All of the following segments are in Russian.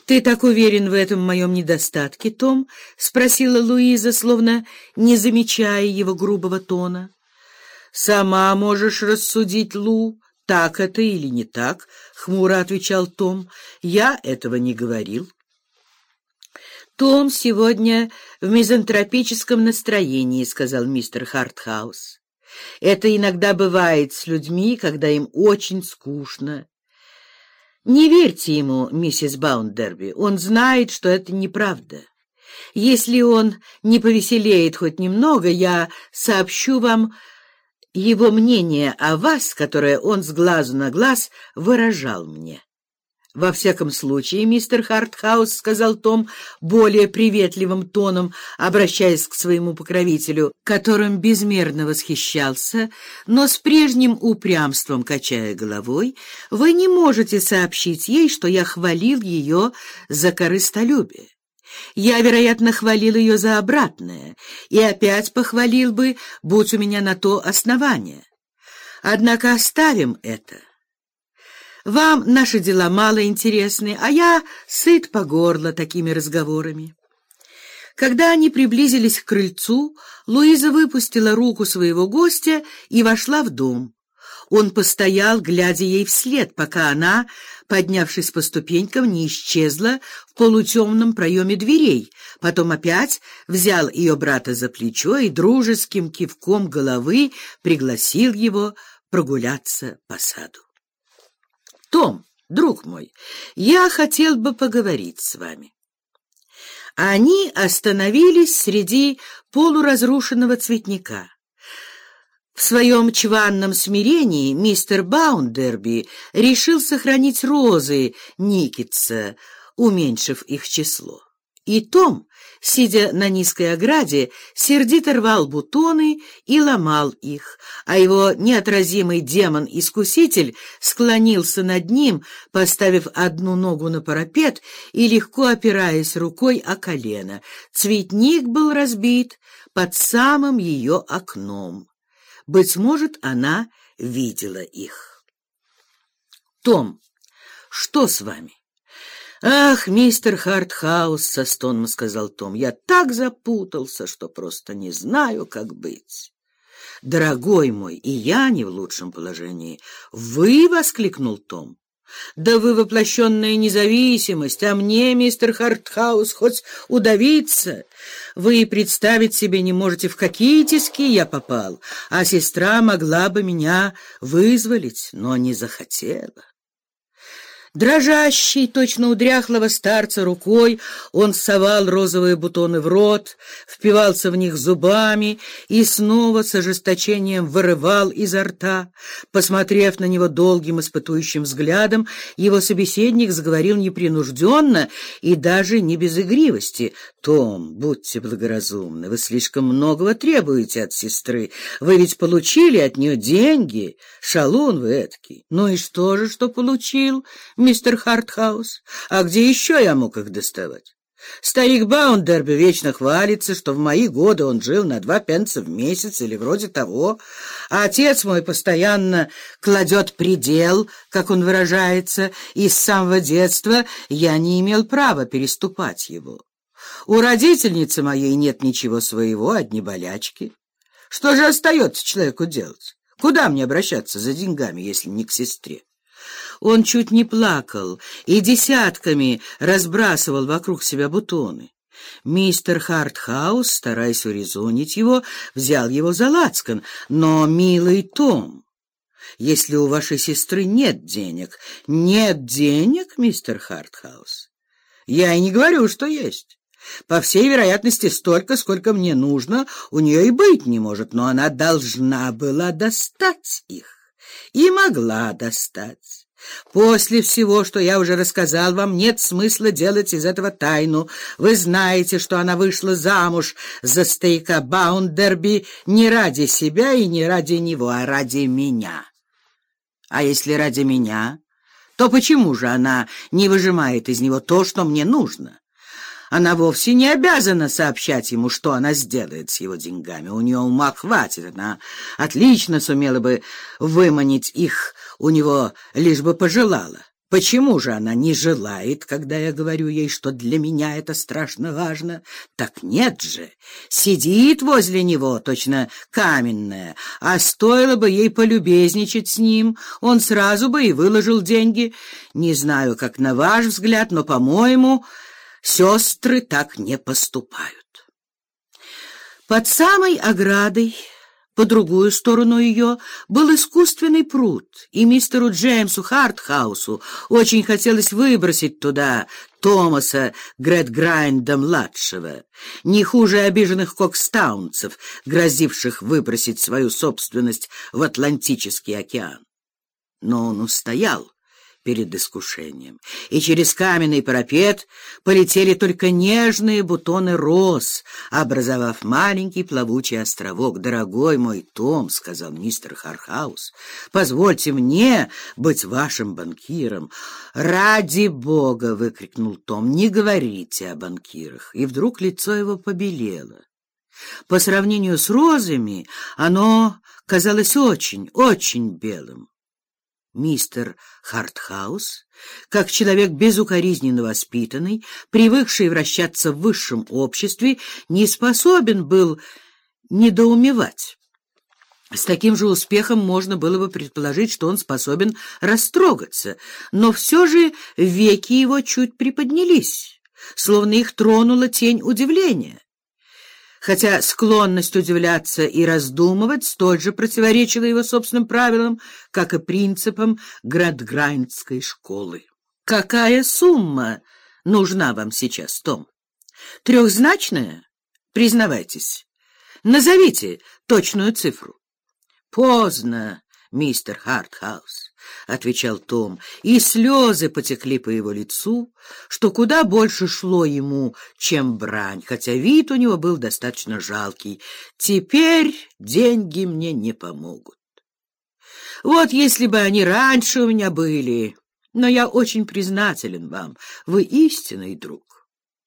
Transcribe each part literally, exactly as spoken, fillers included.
«Ты так уверен в этом моем недостатке, Том?» — спросила Луиза, словно не замечая его грубого тона. «Сама можешь рассудить, Лу, так это или не так», — хмуро отвечал Том. «Я этого не говорил». «Том сегодня в мизантропическом настроении», — сказал мистер Хартхаус. «Это иногда бывает с людьми, когда им очень скучно. Не верьте ему, миссис Баундерби, он знает, что это неправда. Если он не повеселеет хоть немного, я сообщу вам его мнение о вас, которое он с глазу на глаз выражал мне». «Во всяком случае, мистер Хартхаус, — сказал Том более приветливым тоном, обращаясь к своему покровителю, которым безмерно восхищался, но с прежним упрямством качая головой, — вы не можете сообщить ей, что я хвалил ее за корыстолюбие. Я, вероятно, хвалил ее за обратное, и опять похвалил бы, будь у меня на то основание. Однако оставим это. Вам наши дела мало интересны, а я сыт по горло такими разговорами». Когда они приблизились к крыльцу, Луиза выпустила руку своего гостя и вошла в дом. Он постоял, глядя ей вслед, пока она, поднявшись по ступенькам, не исчезла в полутемном проеме дверей. Потом опять взял ее брата за плечо и дружеским кивком головы пригласил его прогуляться по саду. «Том, друг мой, я хотел бы поговорить с вами». Они остановились среди полуразрушенного цветника. В своем чванном смирении мистер Баундерби решил сохранить розы Никитса, уменьшив их число. И Том, сидя на низкой ограде, сердито рвал бутоны и ломал их, а его неотразимый демон-искуситель склонился над ним, поставив одну ногу на парапет и легко опираясь рукой о колено. Цветник был разбит под самым ее окном. Быть может, она видела их. «Том, что с вами?» «Ах, мистер Хартхаус, — со стоном сказал Том, — я так запутался, что просто не знаю, как быть». «Дорогой мой, и я не в лучшем положении». «Вы? — воскликнул Том. Да вы воплощенная независимость, а мне, мистер Хартхаус, хоть удавиться. Вы представить себе не можете, в какие тиски я попал, а сестра могла бы меня вызволить, но не захотела». Дрожащий, точно у дряхлого старца рукой, он совал розовые бутоны в рот, впивался в них зубами и снова с ожесточением вырывал изо рта. Посмотрев на него долгим испытующим взглядом, его собеседник заговорил непринужденно и даже не без игривости. «Том, будьте благоразумны, вы слишком многого требуете от сестры. Вы ведь получили от нее деньги, шалун вы эткий». «Ну и что же, что получил, мистер Хартхаус? А где еще я мог их доставать? Старик Баундерби вечно хвалится, что в мои годы он жил на два пенса в месяц или вроде того, а отец мой постоянно кладет предел, как он выражается, и с самого детства я не имел права переступать его. У родительницы моей нет ничего своего, одни болячки. Что же остается человеку делать? Куда мне обращаться за деньгами, если не к сестре?» Он чуть не плакал и десятками разбрасывал вокруг себя бутоны. Мистер Хартхаус, стараясь урезонить его, взял его за лацкан. «Но, милый Том, если у вашей сестры нет денег...» «Нет денег, мистер Хартхаус? Я и не говорю, что есть. По всей вероятности, столько, сколько мне нужно, у нее и быть не может, но она должна была достать их и могла достать. После всего, что я уже рассказал вам, нет смысла делать из этого тайну. Вы знаете, что она вышла замуж за старика Баундерби не ради себя и не ради него, а ради меня. А если ради меня, то почему же она не выжимает из него то, что мне нужно? Она вовсе не обязана сообщать ему, что она сделает с его деньгами. У нее ума хватит, она отлично сумела бы выманить их у него, лишь бы пожелала. Почему же она не желает, когда я говорю ей, что для меня это страшно важно? Так нет же, сидит возле него, точно каменная, а стоило бы ей полюбезничать с ним, он сразу бы и выложил деньги. Не знаю, как на ваш взгляд, но, по-моему, сестры так не поступают. Под самой оградой, по другую сторону ее, был искусственный пруд, и мистеру Джеймсу Хартхаусу очень хотелось выбросить туда Томаса Грэдграйнда-младшего, не хуже обиженных кокстаунцев, грозивших выбросить свою собственность в Атлантический океан. Но он устоял перед искушением, и через каменный парапет полетели только нежные бутоны роз, образовав маленький плавучий островок. «Дорогой мой Том, — сказал мистер Хартхаус, — позвольте мне быть вашим банкиром». «Ради бога! — выкрикнул Том, — не говорите о банкирах». И вдруг лицо его побелело. По сравнению с розами оно казалось очень, очень белым. Мистер Хартхаус, как человек безукоризненно воспитанный, привыкший вращаться в высшем обществе, не способен был недоумевать. С таким же успехом можно было бы предположить, что он способен растрогаться, но все же веки его чуть приподнялись, словно их тронула тень удивления. Хотя склонность удивляться и раздумывать столь же противоречила его собственным правилам, как и принципам Грэдграйндской школы. «Какая сумма нужна вам сейчас, Том? Трехзначная? Признавайтесь. Назовите точную цифру». «Поздно, мистер Хартхаус», — отвечал Том, и слезы потекли по его лицу, что куда больше шло ему, чем брань, хотя вид у него был достаточно жалкий. «Теперь деньги мне не помогут. Вот если бы они раньше у меня были, но я очень признателен вам, вы истинный друг».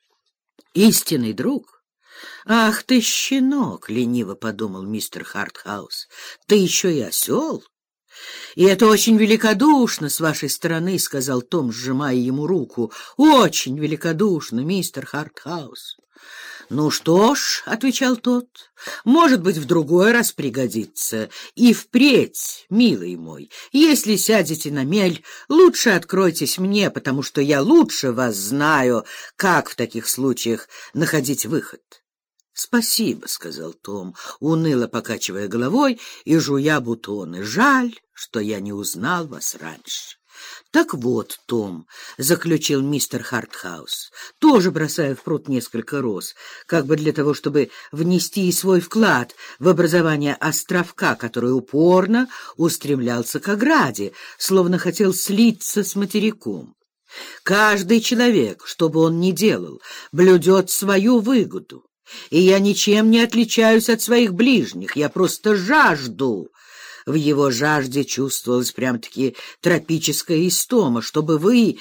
«Истинный друг? Ах ты, щенок!» — лениво подумал мистер Хартхаус. «Ты еще и осел?» «И это очень великодушно с вашей стороны», — сказал Том, сжимая ему руку. «Очень великодушно, мистер Хартхаус». «Ну что ж», — отвечал тот, — «может быть, в другой раз пригодится. И впредь, милый мой, если сядете на мель, лучше откройтесь мне, потому что я лучше вас знаю, как в таких случаях находить выход». «Спасибо», — сказал Том, уныло покачивая головой и жуя бутоны. «Жаль, что я не узнал вас раньше». «Так вот, Том, — заключил мистер Хартхаус, тоже бросая в пруд несколько роз, как бы для того, чтобы внести и свой вклад в образование островка, который упорно устремлялся к ограде, словно хотел слиться с материком. Каждый человек, что бы он ни делал, блюдет свою выгоду. И я ничем не отличаюсь от своих ближних, я просто жажду». В его жажде чувствовалась прям-таки тропическая истома, чтобы вы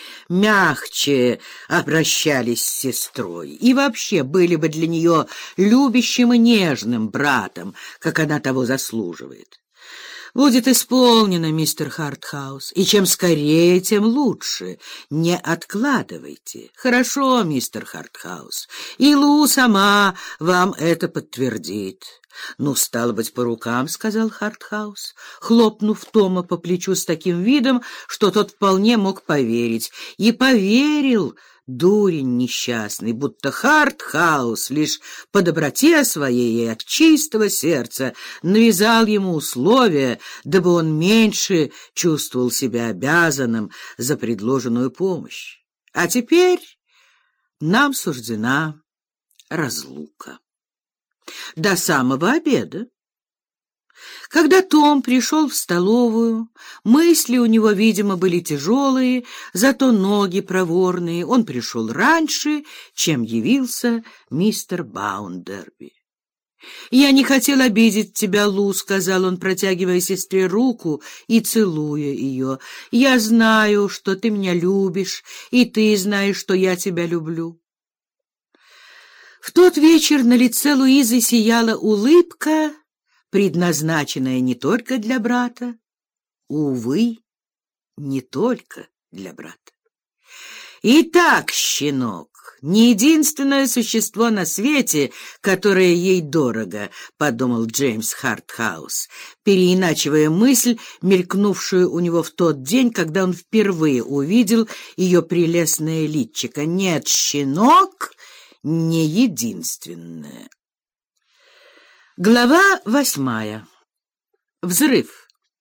мягче обращались с сестрой и вообще были бы для нее любящим и нежным братом, как она того заслуживает. «Будет исполнено, мистер Хартхаус, и чем скорее, тем лучше. Не откладывайте». «Хорошо, мистер Хартхаус, и Лу сама вам это подтвердит». «Ну, стало быть, по рукам», — сказал Хартхаус, хлопнув Тома по плечу с таким видом, что тот вполне мог поверить. И поверил, дурень несчастный, будто Хартхаус лишь по доброте своей и от чистого сердца навязал ему условия, дабы он меньше чувствовал себя обязанным за предложенную помощь. А теперь нам суждена разлука. До самого обеда. Когда Том пришел в столовую, мысли у него, видимо, были тяжелые, зато ноги проворные. Он пришел раньше, чем явился мистер Баундерби. «Я не хотел обидеть тебя, Лу», — сказал он, протягивая сестре руку и целуя ее. «Я знаю, что ты меня любишь, и ты знаешь, что я тебя люблю». В тот вечер на лице Луизы сияла улыбка, предназначенная не только для брата, увы, не только для брата. «Итак, щенок, не единственное существо на свете, которое ей дорого», — подумал Джеймс Хартхаус, переиначивая мысль, мелькнувшую у него в тот день, когда он впервые увидел ее прелестное личико. «Нет, щенок не единственное». Глава восьмая. Взрыв.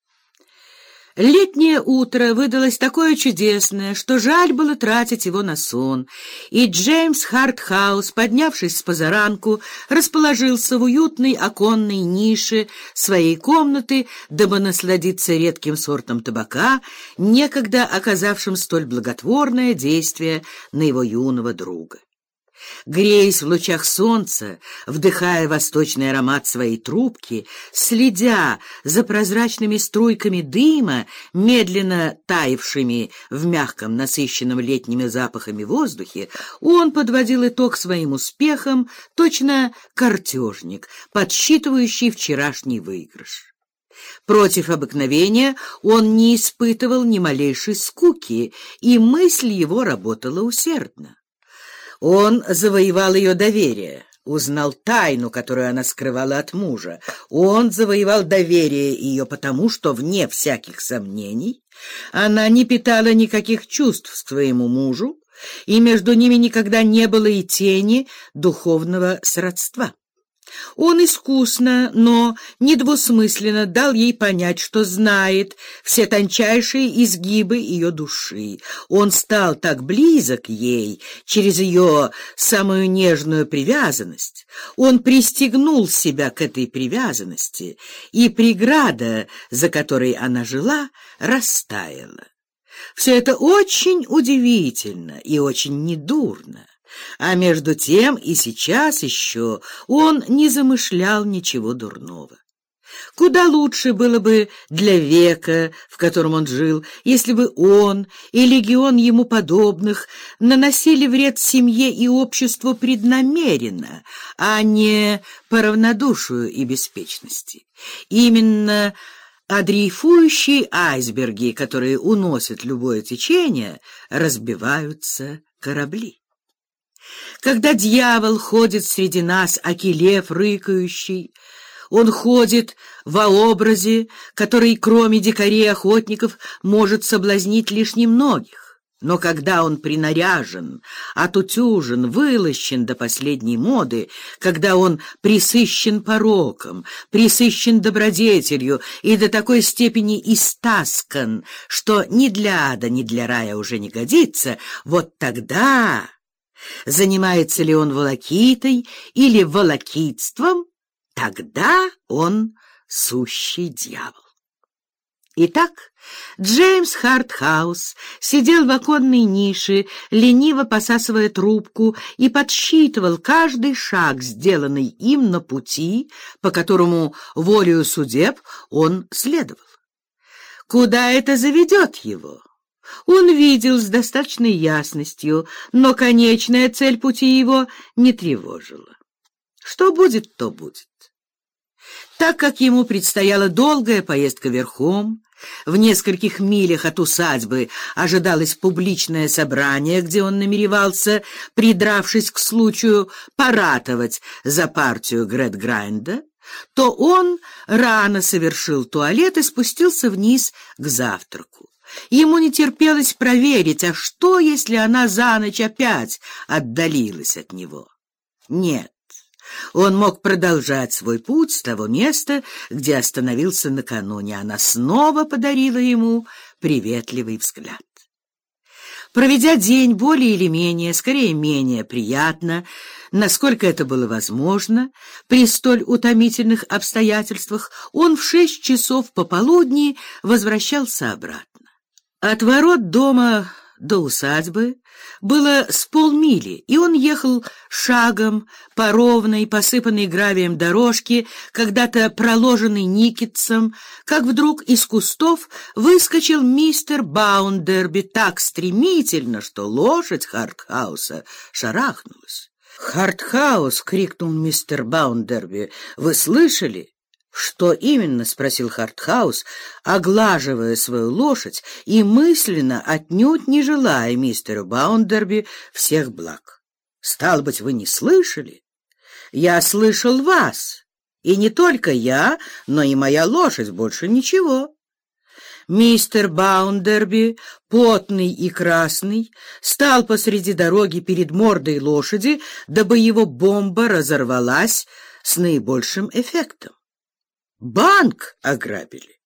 Летнее утро выдалось такое чудесное, что жаль было тратить его на сон, и Джеймс Хартхаус, поднявшись с позаранку, расположился в уютной оконной нише своей комнаты, дабы насладиться редким сортом табака, некогда оказавшим столь благотворное действие на его юного друга. Греясь в лучах солнца, вдыхая восточный аромат своей трубки, следя за прозрачными струйками дыма, медленно таявшими в мягком, насыщенном летними запахами воздухе, он подводил итог своим успехам, точно картежник, подсчитывающий вчерашний выигрыш. Против обыкновения он не испытывал ни малейшей скуки, и мысль его работала усердно. Он завоевал ее доверие, узнал тайну, которую она скрывала от мужа. Он завоевал доверие ее потому, что, вне всяких сомнений, она не питала никаких чувств к своему мужу, и между ними никогда не было и тени духовного сродства. Он искусно, но недвусмысленно дал ей понять, что знает все тончайшие изгибы ее души. Он стал так близок ей через ее самую нежную привязанность. Он пристегнул себя к этой привязанности, и преграда, за которой она жила, растаяла. Все это очень удивительно и очень недурно. А между тем и сейчас еще он не замышлял ничего дурного. Куда лучше было бы для века, в котором он жил, если бы он и легион ему подобных наносили вред семье и обществу преднамеренно, а не по равнодушию и беспечности. Именно а дрейфующие айсберги, которые уносят любое течение, разбиваются корабли. Когда дьявол ходит среди нас, аки лев рыкающий, он ходит во образе, который, кроме дикарей-охотников, может соблазнить лишь немногих. Но когда он принаряжен, отутюжен, вылощен до последней моды, когда он присыщен пороком, присыщен добродетелью и до такой степени истаскан, что ни для ада, ни для рая уже не годится, вот тогда... Занимается ли он волокитой или волокитством, тогда он сущий дьявол. Итак, Джеймс Хартхаус сидел в оконной нише, лениво посасывая трубку, и подсчитывал каждый шаг, сделанный им на пути, по которому волею судеб он следовал. Куда это заведет его? Он видел с достаточной ясностью, но конечная цель пути его не тревожила. Что будет, то будет. Так как ему предстояла долгая поездка верхом, в нескольких милях от усадьбы ожидалось публичное собрание, где он намеревался, придравшись к случаю, поратовать за партию Грэдграйнда, то он рано совершил туалет и спустился вниз к завтраку. Ему не терпелось проверить, а что, если она за ночь опять отдалилась от него? Нет, он мог продолжать свой путь с того места, где остановился накануне. Она снова подарила ему приветливый взгляд. Проведя день более или менее, скорее менее приятно, насколько это было возможно, при столь утомительных обстоятельствах, он в шесть часов пополудни возвращался обратно. От ворот дома до усадьбы было с полмили, и он ехал шагом по ровной, посыпанной гравием дорожке, когда-то проложенной Никитсом, как вдруг из кустов выскочил мистер Баундерби так стремительно, что лошадь Хартхауса шарахнулась. «Хартхаус!» — крикнул мистер Баундерби. «Вы слышали?» «Что именно?» — спросил Хартхаус, оглаживая свою лошадь и мысленно отнюдь не желая мистеру Баундерби всех благ. «Стало быть, вы не слышали? Я слышал вас, и не только я, но и моя лошадь, больше ничего». Мистер Баундерби, потный и красный, стал посреди дороги перед мордой лошади, дабы его бомба разорвалась с наибольшим эффектом. Банк ограбили.